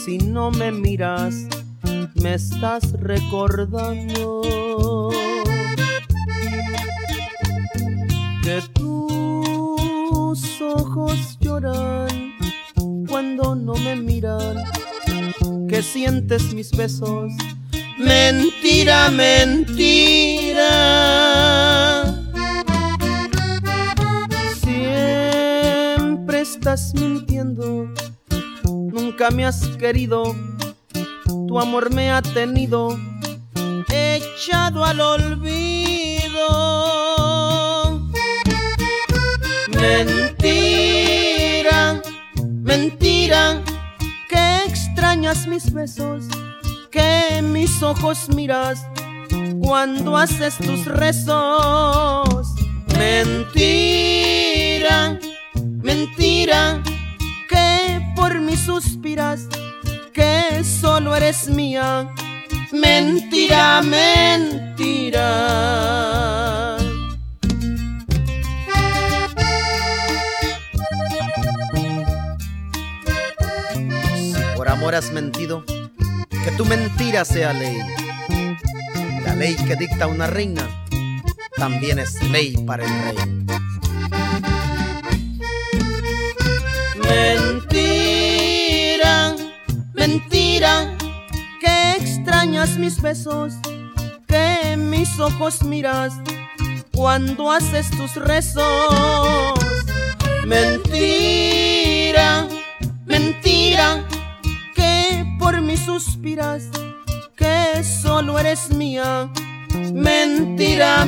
si no me miras, me estás recordando que tus ojos lloran cuando no me miran, que sientes mis besos. Mentira, mentira. Siempre estás mintiendo, nunca me has querido, tu amor me ha tenido echado al olvido. Mentira, mentira, que extrañas mis besos, que mis ojos miras cuando haces tus rezos. Mentira, mentira, que por mí suspiras, que solo eres mía. Mentira, mentira. Si por amor has mentido, que tu mentira sea ley. La ley que dicta una reina también es ley para el rey. Mentira, mentira, que extrañas mis besos, que mis ojos miras cuando haces tus rezos. Mentira, mentira, que por mí suspiras, que solo eres mía. Mentira,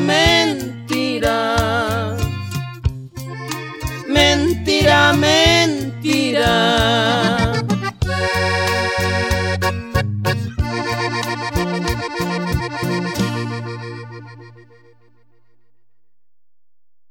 mentira. Mentira, mentira.